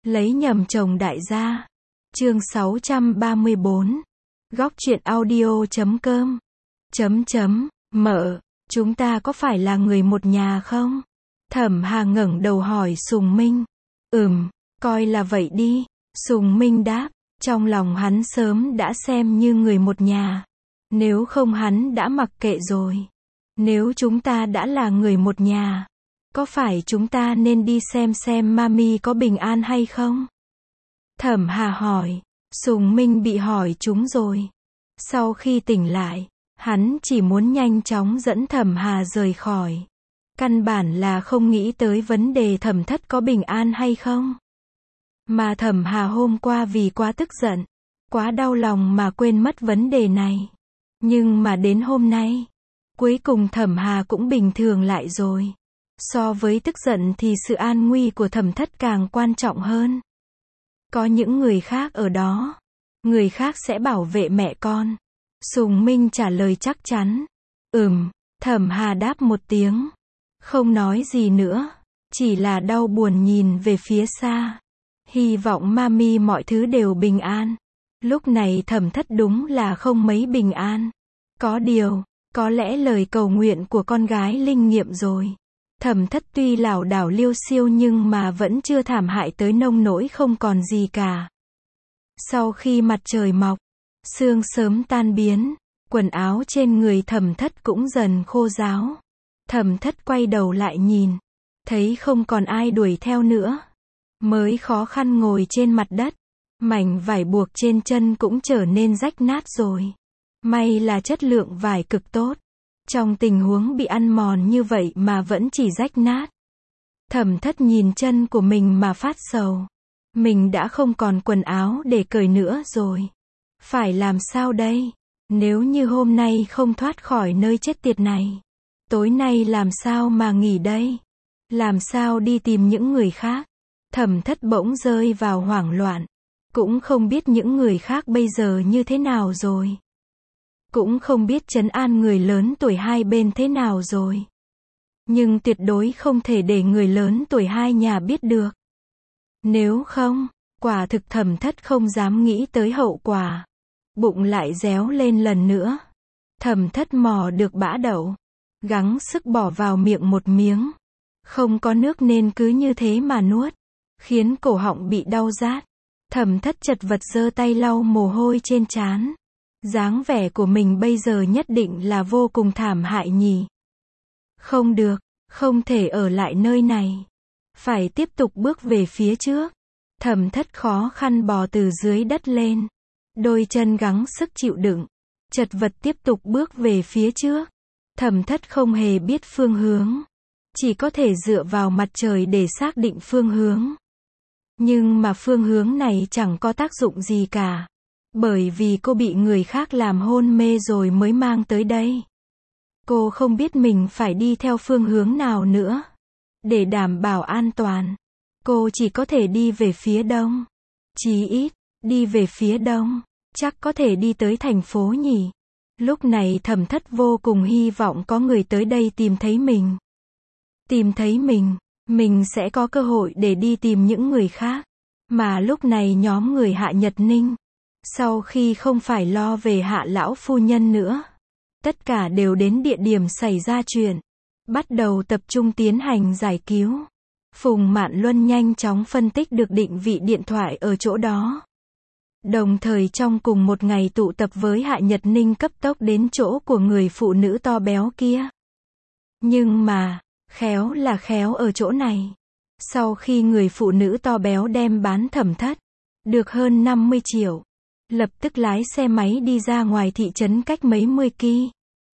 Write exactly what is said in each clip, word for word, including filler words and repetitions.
Lấy nhầm chồng đại gia. Chương sáu trăm ba mươi bốn. Góc truyện audio chấm com. Chấm chấm, mợ, chúng ta có phải là người một nhà không? Thẩm Hà ngẩng đầu hỏi Sùng Minh. Ừm, coi là vậy đi. Sùng Minh đáp, trong lòng hắn sớm đã xem như người một nhà. Nếu không hắn đã mặc kệ rồi. Nếu chúng ta đã là người một nhà, có phải chúng ta nên đi xem xem Mami có bình an hay không? Thẩm Hà hỏi. Sùng Minh bị hỏi trúng rồi. Sau khi tỉnh lại, hắn chỉ muốn nhanh chóng dẫn Thẩm Hà rời khỏi. Căn bản là không nghĩ tới vấn đề Thẩm Thất có bình an hay không. Mà Thẩm Hà hôm qua vì quá tức giận, quá đau lòng mà quên mất vấn đề này. Nhưng mà đến hôm nay, cuối cùng Thẩm Hà cũng bình thường lại rồi. So với tức giận thì sự an nguy của Thẩm Thất càng quan trọng hơn. Có những người khác ở đó, người khác sẽ bảo vệ mẹ con. Sùng Minh trả lời chắc chắn. Ừm, Thẩm Hà đáp một tiếng. Không nói gì nữa, chỉ là đau buồn nhìn về phía xa. Hy vọng Mami mọi thứ đều bình an. Lúc này Thẩm Thất đúng là không mấy bình an. Có điều, có lẽ lời cầu nguyện của con gái linh nghiệm rồi. Thẩm Thất tuy lảo đảo liêu xiêu nhưng mà vẫn chưa thảm hại tới nông nỗi không còn gì cả. Sau khi mặt trời mọc, sương sớm tan biến, quần áo trên người Thẩm Thất cũng dần khô ráo. Thẩm Thất quay đầu lại nhìn, thấy không còn ai đuổi theo nữa. Mới khó khăn ngồi trên mặt đất, mảnh vải buộc trên chân cũng trở nên rách nát rồi. May là chất lượng vải cực tốt. Trong tình huống bị ăn mòn như vậy mà vẫn chỉ rách nát. Thẩm Thất nhìn chân của mình mà phát sầu. Mình đã không còn quần áo để cởi nữa rồi. Phải làm sao đây? Nếu như hôm nay không thoát khỏi nơi chết tiệt này, tối nay làm sao mà nghỉ đây? Làm sao đi tìm những người khác? Thẩm Thất bỗng rơi vào hoảng loạn. Cũng không biết những người khác bây giờ như thế nào rồi. Cũng không biết trấn an người lớn tuổi hai bên thế nào rồi. Nhưng tuyệt đối không thể để người lớn tuổi hai nhà biết được. Nếu không, quả thực Thẩm Thất không dám nghĩ tới hậu quả. Bụng lại réo lên lần nữa. Thẩm Thất mò được bã đậu, gắng sức bỏ vào miệng một miếng. Không có nước nên cứ như thế mà nuốt, khiến cổ họng bị đau rát. Thẩm Thất chật vật giơ tay lau mồ hôi trên trán. Dáng vẻ của mình bây giờ nhất định là vô cùng thảm hại nhỉ. Không được, không thể ở lại nơi này. Phải tiếp tục bước về phía trước. Thẩm Thất khó khăn bò từ dưới đất lên. Đôi chân gắng sức chịu đựng. Chật vật tiếp tục bước về phía trước. Thẩm Thất không hề biết phương hướng. Chỉ có thể dựa vào mặt trời để xác định phương hướng. Nhưng mà phương hướng này chẳng có tác dụng gì cả. Bởi vì cô bị người khác làm hôn mê rồi mới mang tới đây. Cô không biết mình phải đi theo phương hướng nào nữa. Để đảm bảo an toàn, cô chỉ có thể đi về phía đông. Chí ít, đi về phía đông, chắc có thể đi tới thành phố nhỉ. Lúc này Thẩm Thất vô cùng hy vọng có người tới đây tìm thấy mình. Tìm thấy mình, mình sẽ có cơ hội để đi tìm những người khác. Mà lúc này nhóm người Hạ Nhật Ninh, sau khi không phải lo về Hạ lão phu nhân nữa, tất cả đều đến địa điểm xảy ra chuyện, bắt đầu tập trung tiến hành giải cứu. Phùng Mạn Luân nhanh chóng phân tích được định vị điện thoại ở chỗ đó. Đồng thời trong cùng một ngày tụ tập với Hạ Nhật Ninh cấp tốc đến chỗ của người phụ nữ to béo kia. Nhưng mà, khéo là khéo ở chỗ này. Sau khi người phụ nữ to béo đem bán Thẩm Thất, được hơn năm mươi triệu. Lập tức lái xe máy đi ra ngoài thị trấn cách mấy mươi ki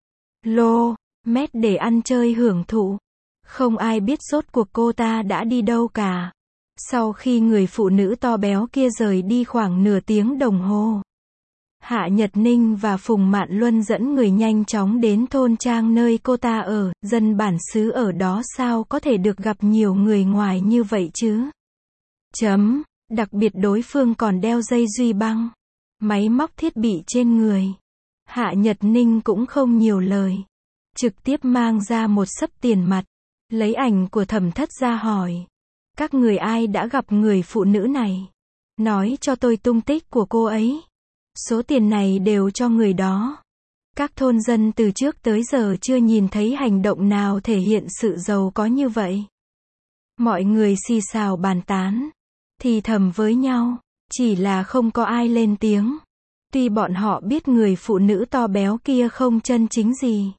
lô mét để ăn chơi hưởng thụ. Không ai biết rốt cuộc cô ta đã đi đâu cả. Sau khi người phụ nữ to béo kia rời đi khoảng nửa tiếng đồng hồ, Hạ Nhật Ninh và Phùng Mạn Luân dẫn người nhanh chóng đến thôn trang nơi cô ta ở. Dân bản xứ ở đó sao có thể được gặp nhiều người ngoài như vậy chứ? Chấm, đặc biệt đối phương còn đeo dây duy băng, máy móc thiết bị trên người. Hạ Nhật Ninh cũng không nhiều lời, trực tiếp mang ra một xấp tiền mặt, lấy ảnh của Thẩm Thất ra hỏi. Các người ai đã gặp người phụ nữ này? Nói cho tôi tung tích của cô ấy. Số tiền này đều cho người đó. Các thôn dân từ trước tới giờ chưa nhìn thấy hành động nào thể hiện sự giàu có như vậy. Mọi người xì xào bàn tán, thì thầm với nhau, chỉ là không có ai lên tiếng. Tuy bọn họ biết người phụ nữ to béo kia không chân chính gì.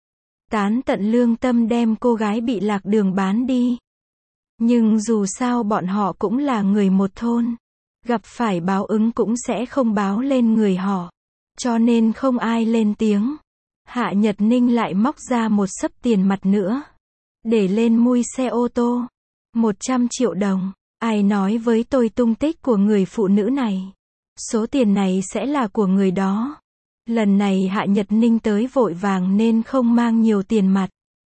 Tán tận lương tâm đem cô gái bị lạc đường bán đi. Nhưng dù sao bọn họ cũng là người một thôn. Gặp phải báo ứng cũng sẽ không báo lên người họ. Cho nên không ai lên tiếng. Hạ Nhật Ninh lại móc ra một xấp tiền mặt nữa. Để lên mui xe ô tô. một trăm triệu đồng. Ai nói với tôi tung tích của người phụ nữ này? Số tiền này sẽ là của người đó. Lần này Hạ Nhật Ninh tới vội vàng nên không mang nhiều tiền mặt.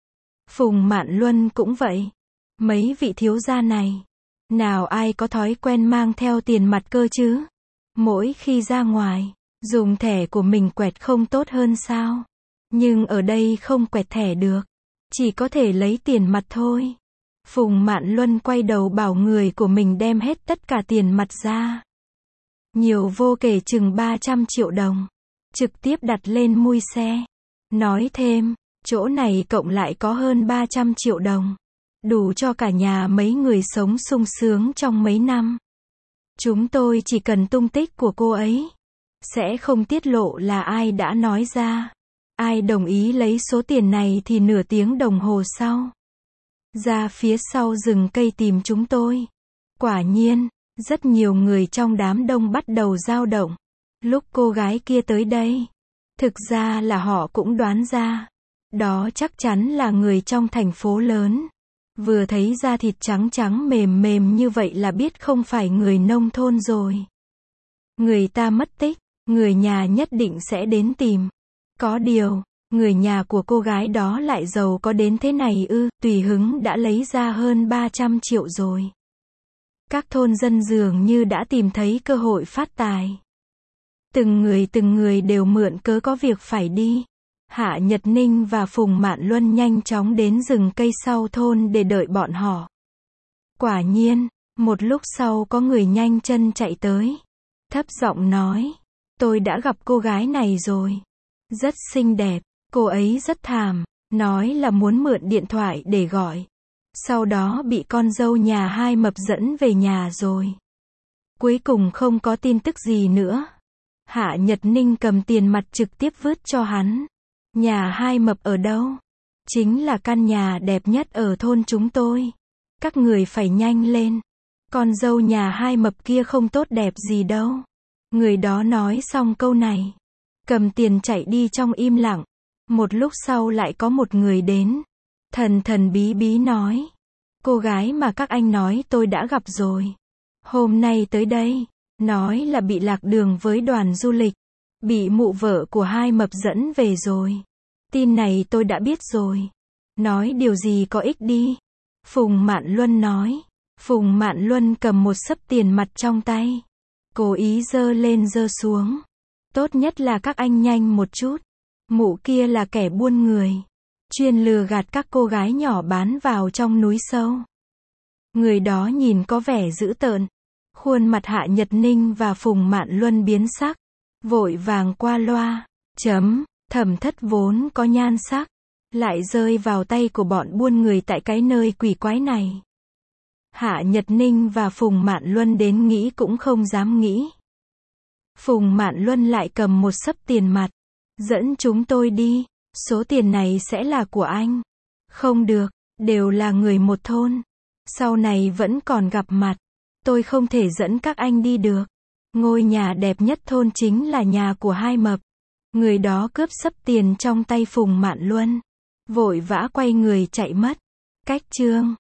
Phùng Mạn Luân cũng vậy. Mấy vị thiếu gia này. Nào ai có thói quen mang theo tiền mặt cơ chứ? Mỗi khi ra ngoài, dùng thẻ của mình quẹt không tốt hơn sao? Nhưng ở đây không quẹt thẻ được. Chỉ có thể lấy tiền mặt thôi. Phùng Mạn Luân quay đầu bảo người của mình đem hết tất cả tiền mặt ra. Nhiều vô kể chừng ba trăm triệu đồng. Trực tiếp đặt lên mui xe. Nói thêm, chỗ này cộng lại có hơn ba trăm triệu đồng. Đủ cho cả nhà mấy người sống sung sướng trong mấy năm. Chúng tôi chỉ cần tung tích của cô ấy. Sẽ không tiết lộ là ai đã nói ra. Ai đồng ý lấy số tiền này thì nửa tiếng đồng hồ sau. Ra phía sau rừng cây tìm chúng tôi. Quả nhiên, rất nhiều người trong đám đông bắt đầu dao động. Lúc cô gái kia tới đây. Thực ra là họ cũng đoán ra. Đó chắc chắn là người trong thành phố lớn. Vừa thấy da thịt trắng trắng mềm mềm như vậy là biết không phải người nông thôn rồi. Người ta mất tích, người nhà nhất định sẽ đến tìm. Có điều, người nhà của cô gái đó lại giàu có đến thế này ư? Tùy hứng đã lấy ra hơn ba trăm triệu rồi. Các thôn dân dường như đã tìm thấy cơ hội phát tài. Từng người từng người đều mượn cớ có việc phải đi. Hạ Nhật Ninh và Phùng Mạn Luân nhanh chóng đến rừng cây sau thôn để đợi bọn họ. Quả nhiên, một lúc sau có người nhanh chân chạy tới. Thấp giọng nói, tôi đã gặp cô gái này rồi. Rất xinh đẹp, cô ấy rất thảm, nói là muốn mượn điện thoại để gọi. Sau đó bị con dâu nhà hai mập dẫn về nhà rồi. Cuối cùng không có tin tức gì nữa. Hạ Nhật Ninh cầm tiền mặt trực tiếp vứt cho hắn. Nhà hai mập ở đâu? Chính là căn nhà đẹp nhất ở thôn chúng tôi. Các người phải nhanh lên. Con dâu nhà hai mập kia không tốt đẹp gì đâu. Người đó nói xong câu này. Cầm tiền chạy đi trong im lặng. Một lúc sau lại có một người đến. Thần thần bí bí nói. Cô gái mà các anh nói tôi đã gặp rồi. Hôm nay tới đây. Nói là bị lạc đường với đoàn du lịch. Bị mụ vợ của hai mập dẫn về rồi. Tin này tôi đã biết rồi. Nói điều gì có ích đi. Phùng Mạn Luân nói. Phùng Mạn Luân cầm một xấp tiền mặt trong tay. Cố ý giơ lên giơ xuống. Tốt nhất là các anh nhanh một chút. Mụ kia là kẻ buôn người. Chuyên lừa gạt các cô gái nhỏ bán vào trong núi sâu. Người đó nhìn có vẻ dữ tợn. Khuôn mặt Hạ Nhật Ninh và Phùng Mạn Luân biến sắc. Vội vàng qua loa. Chấm. Thẩm Thất vốn có nhan sắc. Lại rơi vào tay của bọn buôn người tại cái nơi quỷ quái này. Hạ Nhật Ninh và Phùng Mạn Luân đến nghĩ cũng không dám nghĩ. Phùng Mạn Luân lại cầm một xấp tiền mặt. Dẫn chúng tôi đi. Số tiền này sẽ là của anh. Không được. Đều là người một thôn. Sau này vẫn còn gặp mặt. Tôi không thể dẫn các anh đi được. Ngôi nhà đẹp nhất thôn chính là nhà của hai mập. Người đó cướp xấp tiền trong tay Phùng Mạn Luân. Vội vã quay người chạy mất. Cách chương